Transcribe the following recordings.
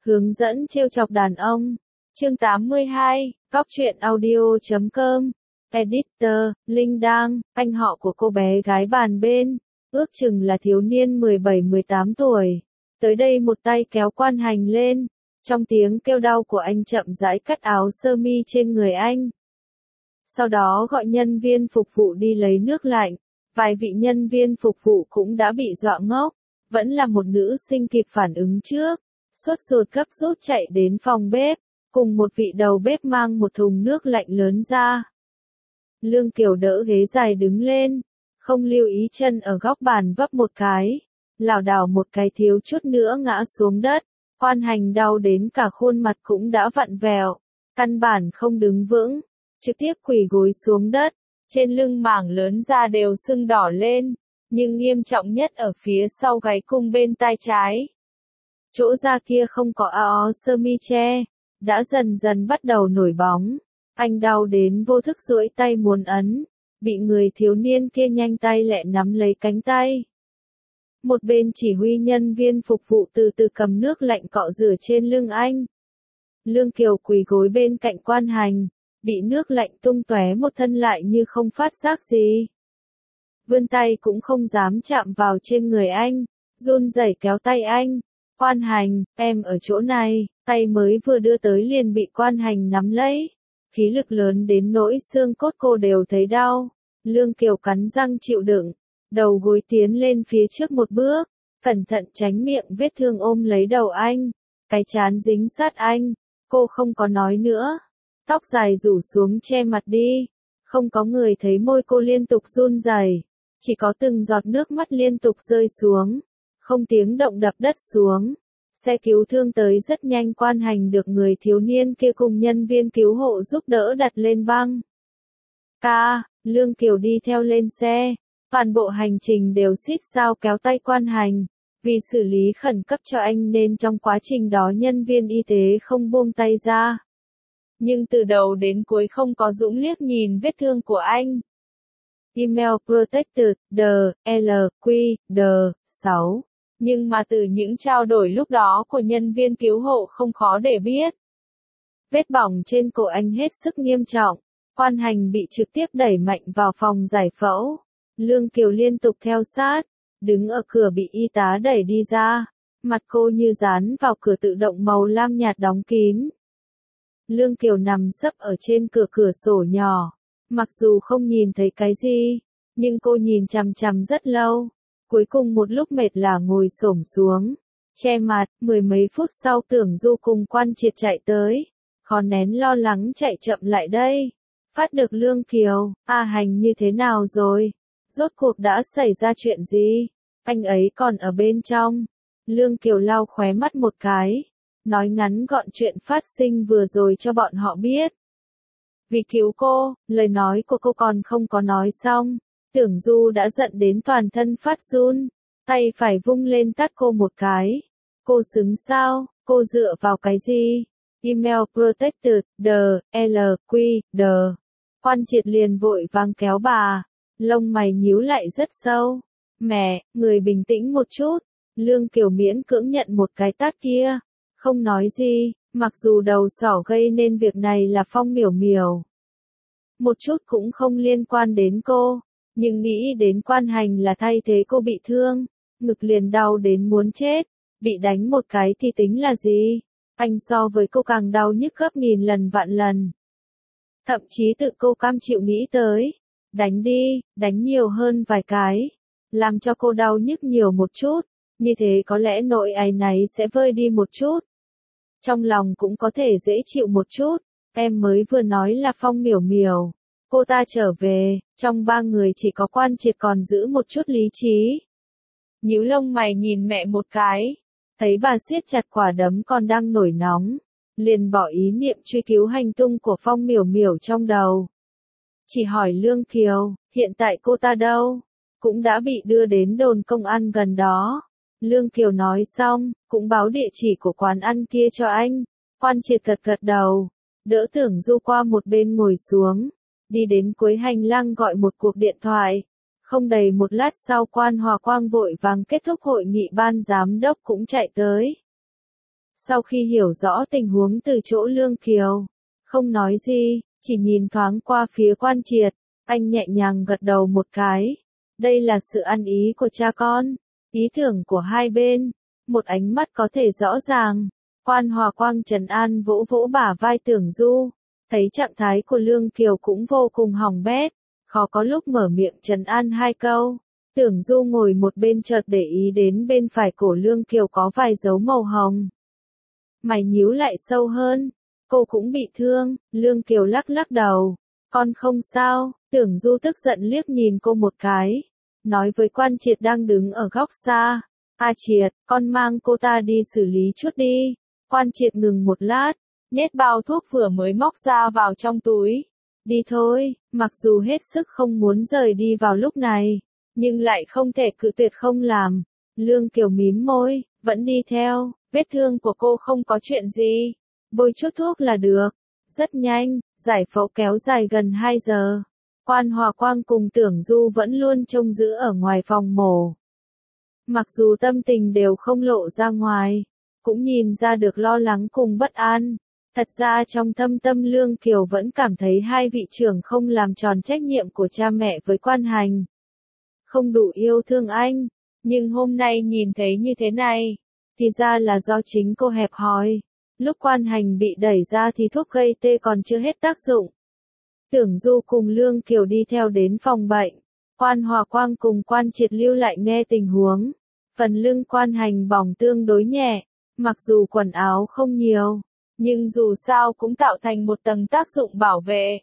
Hướng dẫn trêu chọc đàn ông. Chương 82, Cóc truyện audio.com. Editor, Linh Đăng, anh họ của cô bé gái bàn bên, ước chừng là thiếu niên 17-18 tuổi. Tới đây một tay kéo Quan Hành lên, trong tiếng kêu đau của anh chậm rãi cắt áo sơ mi trên người anh. Sau đó gọi nhân viên phục vụ đi lấy nước lạnh, vài vị nhân viên phục vụ cũng đã bị dọa ngốc, vẫn là một nữ sinh kịp phản ứng trước, sốt ruột gấp rút chạy đến phòng bếp, cùng một vị đầu bếp mang một thùng nước lạnh lớn ra. Lương Kiều đỡ ghế dài đứng lên, không lưu ý chân ở góc bàn vấp một cái, lảo đảo một cái thiếu chút nữa ngã xuống đất. Quan Hành đau đến cả khuôn mặt cũng đã vặn vẹo, căn bản không đứng vững, trực tiếp quỳ gối xuống đất, trên lưng mảng lớn da đều sưng đỏ lên, nhưng nghiêm trọng nhất ở phía sau gáy cung bên tai trái. Chỗ da kia không có áo sơ mi che, đã dần dần bắt đầu nổi bóng, anh đau đến vô thức duỗi tay muốn ấn, bị người thiếu niên kia nhanh tay lẹ nắm lấy cánh tay. Một bên chỉ huy nhân viên phục vụ từ từ cầm nước lạnh cọ rửa trên lưng anh. Lương Kiều quỳ gối bên cạnh Quan Hành, bị nước lạnh tung tóe một thân lại như không phát giác gì. Vươn tay cũng không dám chạm vào trên người anh, run rẩy kéo tay anh. Quan Hành, em ở chỗ này, tay mới vừa đưa tới liền bị Quan Hành nắm lấy. Khí lực lớn đến nỗi xương cốt cô đều thấy đau. Lương Kiều cắn răng chịu đựng, đầu gối tiến lên phía trước một bước, cẩn thận tránh miệng vết thương ôm lấy đầu anh, cái trán dính sát anh, cô không có nói nữa, tóc dài rủ xuống che mặt đi, không có người thấy môi cô liên tục run rẩy, chỉ có từng giọt nước mắt liên tục rơi xuống, không tiếng động đập đất xuống. Xe cứu thương tới rất nhanh. Quan Hành được người thiếu niên kia cùng nhân viên cứu hộ giúp đỡ đặt lên băng. Lương Kiều đi theo lên xe. Toàn bộ hành trình đều xít sao kéo tay Quan Hành, vì xử lý khẩn cấp cho anh nên trong quá trình đó nhân viên y tế không buông tay ra. Nhưng từ đầu đến cuối không có dũng liếc nhìn vết thương của anh. Email Protected, LQ, 6. Nhưng mà từ những trao đổi lúc đó của nhân viên cứu hộ không khó để biết. Vết bỏng trên cổ anh hết sức nghiêm trọng, Quan Hành bị trực tiếp đẩy mạnh vào phòng giải phẫu. Lương Kiều liên tục theo sát, đứng ở cửa bị y tá đẩy đi ra, mặt cô như dán vào cửa tự động màu lam nhạt đóng kín. Lương Kiều nằm sấp ở trên cửa sổ nhỏ, mặc dù không nhìn thấy cái gì, nhưng cô nhìn chằm chằm rất lâu, cuối cùng một lúc mệt là ngồi xổm xuống, che mặt. Mười mấy phút sau Tưởng Du cùng Quan Triệt chạy tới, khó nén lo lắng chạy chậm lại đây, phát được Lương Kiều, Hành như thế nào rồi? Rốt cuộc đã xảy ra chuyện gì? Anh ấy còn ở bên trong. Lương Kiều lau khóe mắt một cái, nói ngắn gọn chuyện phát sinh vừa rồi cho bọn họ biết. Vì cứu cô, lời nói của cô còn không có nói xong, Tưởng Du đã giận đến toàn thân phát run, tay phải vung lên tát cô một cái. Cô xứng sao? Cô dựa vào cái gì? Email Protected, LQ, Quan Triệt liền vội vàng kéo bà. Lông mày nhíu lại rất sâu. Mẹ, người bình tĩnh một chút. Lương Kiều miễn cưỡng nhận một cái tát kia. Không nói gì, mặc dù đầu sỏ gây nên việc này là Phong Miểu Miểu. Một chút cũng không liên quan đến cô. Nhưng nghĩ đến Quan Hành là thay thế cô bị thương. Ngực liền đau đến muốn chết. Bị đánh một cái thì tính là gì? Anh so với cô càng đau nhức gấp nghìn lần vạn lần. Thậm chí tự cô cam chịu nghĩ tới. Đánh đi, đánh nhiều hơn vài cái. Làm cho cô đau nhức nhiều một chút. Như thế có lẽ nỗi áy náy sẽ vơi đi một chút. Trong lòng cũng có thể dễ chịu một chút. Em mới vừa nói là Phong Miểu Miểu. Cô ta trở về, trong ba người chỉ có Quan Triệt còn giữ một chút lý trí. Nhíu lông mày nhìn mẹ một cái. Thấy bà siết chặt quả đấm còn đang nổi nóng. Liền bỏ ý niệm truy cứu hành tung của Phong Miểu Miểu trong đầu. Chỉ hỏi Lương Kiều, hiện tại cô ta đâu? Cũng đã bị đưa đến đồn công an gần đó. Lương Kiều nói xong, cũng báo địa chỉ của quán ăn kia cho anh. Quan Triệt gật đầu, đỡ Tưởng Du qua một bên ngồi xuống, đi đến cuối hành lang gọi một cuộc điện thoại. Không đầy một lát sau Quan Hòa Quang vội vàng kết thúc hội nghị ban giám đốc cũng chạy tới. Sau khi hiểu rõ tình huống từ chỗ Lương Kiều, không nói gì, chỉ nhìn thoáng qua phía Quan Triệt, anh nhẹ nhàng gật đầu một cái. Đây là sự ăn ý của cha con, ý tưởng của hai bên, một ánh mắt có thể rõ ràng. Quan Hòa Quang trấn an vỗ vỗ bả vai Tưởng Du, thấy trạng thái của Lương Kiều cũng vô cùng hỏng bét, khó có lúc mở miệng trấn an hai câu. Tưởng Du ngồi một bên chợt để ý đến bên phải cổ Lương Kiều có vài dấu màu hồng. Mày nhíu lại sâu hơn, cô cũng bị thương. Lương Kiều lắc lắc đầu, con không sao. Tưởng Du tức giận liếc nhìn cô một cái, nói với Quan Triệt đang đứng ở góc xa, A Triệt, con mang cô ta đi xử lý chút đi. Quan Triệt ngừng một lát, nhét bao thuốc vừa mới móc ra vào trong túi. Đi thôi. Mặc dù hết sức không muốn rời đi vào lúc này, nhưng lại không thể cự tuyệt không làm. Lương Kiều mím môi, vẫn đi theo. Vết thương của cô không có chuyện gì, bôi chút thuốc là được. Rất nhanh, giải phẫu kéo dài gần 2 giờ. Quan Hòa Quang cùng Tưởng Du vẫn luôn trông giữ ở ngoài phòng mổ. Mặc dù tâm tình đều không lộ ra ngoài, cũng nhìn ra được lo lắng cùng bất an. Thật ra trong thâm tâm Lương Kiều vẫn cảm thấy hai vị trưởng không làm tròn trách nhiệm của cha mẹ với Quan Hành. Không đủ yêu thương anh, nhưng hôm nay nhìn thấy như thế này, thì ra là do chính cô hẹp hòi. Lúc Quan Hành bị đẩy ra thì thuốc gây tê còn chưa hết tác dụng. Tưởng Du cùng Lương Kiều đi theo đến phòng bệnh. Quan Hòa Quang cùng Quan Triệt lưu lại nghe tình huống. Phần lưng Quan Hành bỏng tương đối nhẹ, mặc dù quần áo không nhiều, nhưng dù sao cũng tạo thành một tầng tác dụng bảo vệ.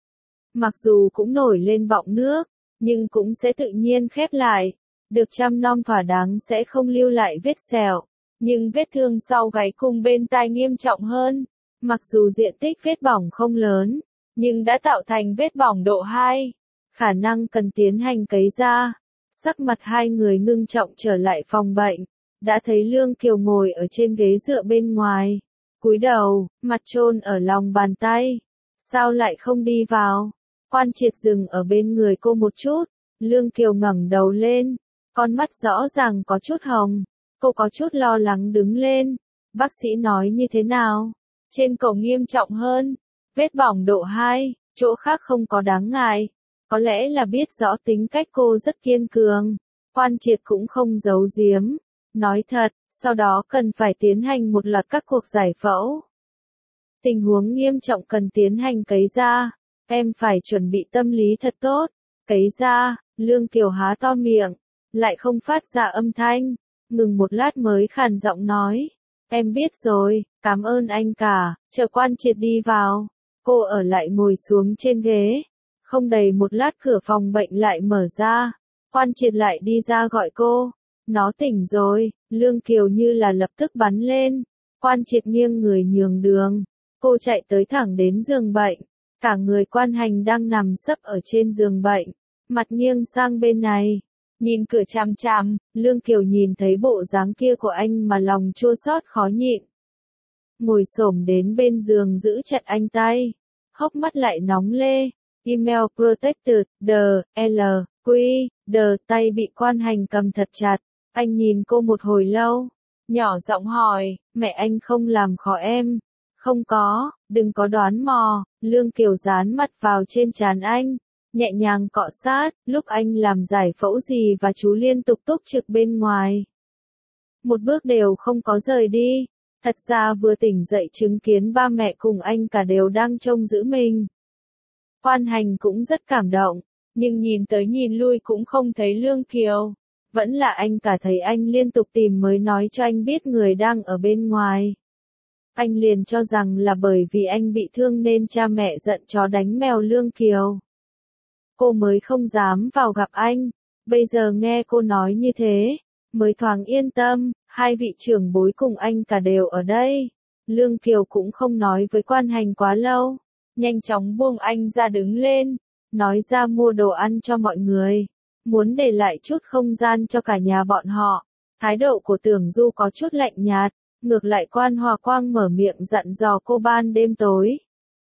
Mặc dù cũng nổi lên bọng nước, nhưng cũng sẽ tự nhiên khép lại. Được chăm nom thỏa đáng sẽ không lưu lại vết sẹo. Nhưng vết thương sau gáy cùng bên tai nghiêm trọng hơn. Mặc dù diện tích vết bỏng không lớn, nhưng đã tạo thành vết bỏng độ 2. Khả năng cần tiến hành cấy ra. Sắc mặt hai người ngưng trọng trở lại phòng bệnh. Đã thấy Lương Kiều ngồi ở trên ghế dựa bên ngoài. Cúi đầu, mặt chôn ở lòng bàn tay. Sao lại không đi vào? Quan Triệt dừng ở bên người cô một chút. Lương Kiều ngẩng đầu lên. Con mắt rõ ràng có chút hồng. Cô có chút lo lắng đứng lên. Bác sĩ nói như thế nào? Trên cổ nghiêm trọng hơn. Vết bỏng độ 2, chỗ khác không có đáng ngại. Có lẽ là biết rõ tính cách cô rất kiên cường. Quan Triệt cũng không giấu giếm. Nói thật, sau đó cần phải tiến hành một loạt các cuộc giải phẫu. Tình huống nghiêm trọng cần tiến hành cấy da. Em phải chuẩn bị tâm lý thật tốt. Cấy da. Lương Kiều há to miệng, lại không phát ra âm thanh. Ngừng một lát mới khàn giọng nói. Em biết rồi, cảm ơn anh cả. Chờ Quan Triệt đi vào. Cô ở lại ngồi xuống trên ghế. Không đầy một lát cửa phòng bệnh lại mở ra. Quan Triệt lại đi ra gọi cô. Nó tỉnh rồi. Lương Kiều như là lập tức bắn lên. Quan Triệt nghiêng người nhường đường. Cô chạy tới thẳng đến giường bệnh. Cả người Quan Hành đang nằm sấp ở trên giường bệnh. Mặt nghiêng sang bên này. Nhìn cửa chằm chằm, Lương Kiều nhìn thấy bộ dáng kia của anh mà lòng chua xót khó nhịn. Ngồi xổm đến bên giường giữ chặt anh tay. Hốc mắt lại nóng lê. Email protected, L, Q, tay bị Quan Hành cầm thật chặt. Anh nhìn cô một hồi lâu. Nhỏ giọng hỏi, mẹ anh không làm khó em. Không có, đừng có đoán mò. Lương Kiều dán mặt vào trên trán anh. Nhẹ nhàng cọ sát, lúc anh làm giải phẫu gì và chú liên tục túc trực bên ngoài. Một bước đều không có rời đi. Thật ra vừa tỉnh dậy chứng kiến ba mẹ cùng anh cả đều đang trông giữ mình. Quan Hành cũng rất cảm động, nhưng nhìn tới nhìn lui cũng không thấy Lương Kiều. Vẫn là anh cả thấy anh liên tục tìm mới nói cho anh biết người đang ở bên ngoài. Anh liền cho rằng là bởi vì anh bị thương nên cha mẹ giận chó đánh mèo Lương Kiều. Cô mới không dám vào gặp anh. Bây giờ nghe cô nói như thế, mới thoáng yên tâm. Hai vị trưởng bối cùng anh cả đều ở đây. Lương Kiều cũng không nói với Quan Hành quá lâu. Nhanh chóng buông anh ra đứng lên. Nói ra mua đồ ăn cho mọi người. Muốn để lại chút không gian cho cả nhà bọn họ. Thái độ của Tưởng Du có chút lạnh nhạt. Ngược lại Quan Hòa Quang mở miệng dặn dò cô ban đêm tối.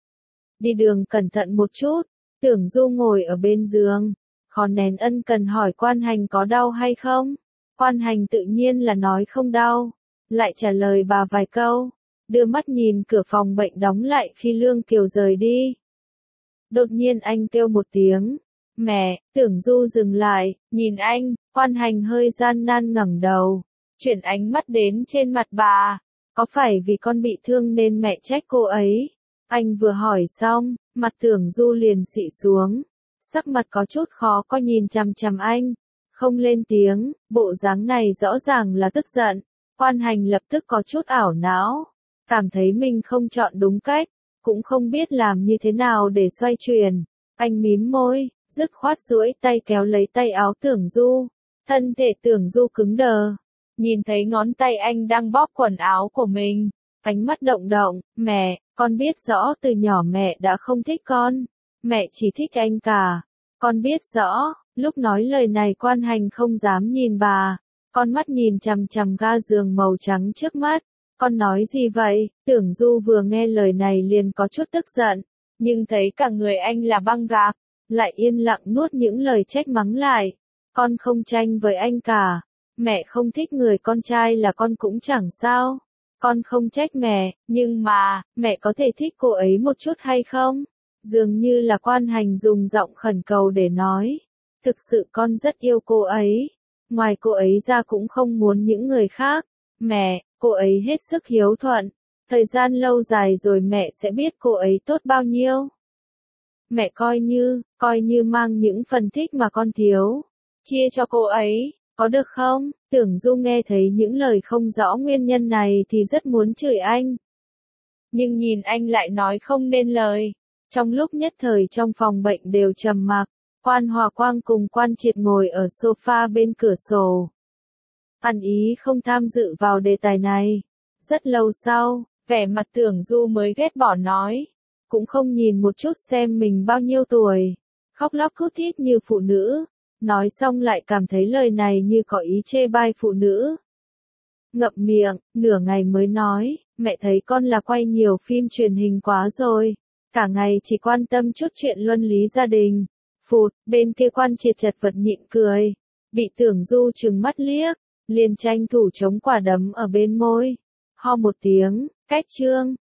Đi đường cẩn thận một chút. Tưởng Du ngồi ở bên giường. Khó nén ân cần hỏi Quan Hành có đau hay không. Quan Hành tự nhiên là nói không đau. lại trả lời bà vài câu, đưa mắt nhìn cửa phòng bệnh đóng lại khi Lương Kiều rời đi. Đột nhiên anh kêu một tiếng, mẹ, Tưởng Du dừng lại, nhìn anh, Quan Hành hơi gian nan ngẩng đầu, chuyển ánh mắt đến trên mặt bà, có phải vì con bị thương nên mẹ trách cô ấy? Anh vừa hỏi xong, mặt Tưởng Du liền xị xuống, sắc mặt có chút khó coi nhìn chằm chằm anh, không lên tiếng, bộ dáng này rõ ràng là tức giận. Quan Hành lập tức có chút ảo não, cảm thấy mình không chọn đúng cách, cũng không biết làm như thế nào để xoay chuyển. Anh mím môi, dứt khoát duỗi tay kéo lấy tay áo Tưởng Du, thân thể Tưởng Du cứng đờ, nhìn thấy ngón tay anh đang bóp quần áo của mình, ánh mắt động động, mẹ, con biết rõ từ nhỏ mẹ đã không thích con, mẹ chỉ thích anh cả, con biết rõ. Lúc nói lời này Quan Hành không dám nhìn bà, con mắt nhìn chằm chằm ga giường màu trắng trước mắt. Con nói gì vậy? Tưởng Du vừa nghe lời này liền có chút tức giận, nhưng thấy cả người anh là băng gạc, lại yên lặng nuốt những lời trách mắng lại. Con không tranh với anh cả, mẹ không thích người con trai là con cũng chẳng sao. Con không trách mẹ, nhưng mà, mẹ có thể thích cô ấy một chút hay không? Dường như là Quan Hành dùng giọng khẩn cầu để nói. Thực sự con rất yêu cô ấy. Ngoài cô ấy ra cũng không muốn những người khác. Mẹ, cô ấy hết sức hiếu thuận. Thời gian lâu dài rồi mẹ sẽ biết cô ấy tốt bao nhiêu. Mẹ coi như mang những phần thích mà con thiếu. Chia cho cô ấy, có được không? Tưởng Du nghe thấy những lời không rõ nguyên nhân này thì rất muốn chửi anh. Nhưng nhìn anh lại nói không nên lời. Trong lúc nhất thời trong phòng bệnh đều trầm mặc. Quan Hòa Quang cùng Quan Triệt ngồi ở sofa bên cửa sổ. Ăn ý không tham dự vào đề tài này. Rất lâu sau, vẻ mặt Tưởng Du mới ghét bỏ nói. Cũng không nhìn một chút xem mình bao nhiêu tuổi. Khóc lóc thút thít như phụ nữ. Nói xong lại cảm thấy lời này như có ý chê bai phụ nữ. Ngậm miệng, nửa ngày mới nói, mẹ thấy con là quay nhiều phim truyền hình quá rồi. Cả ngày chỉ quan tâm chút chuyện luân lý gia đình. Phụt, bên kia Quan Triệt chật vật nhịn cười. Bị Tưởng Du trừng mắt liếc, liền tranh thủ chống quả đấm ở bên môi. Ho một tiếng, cách chương.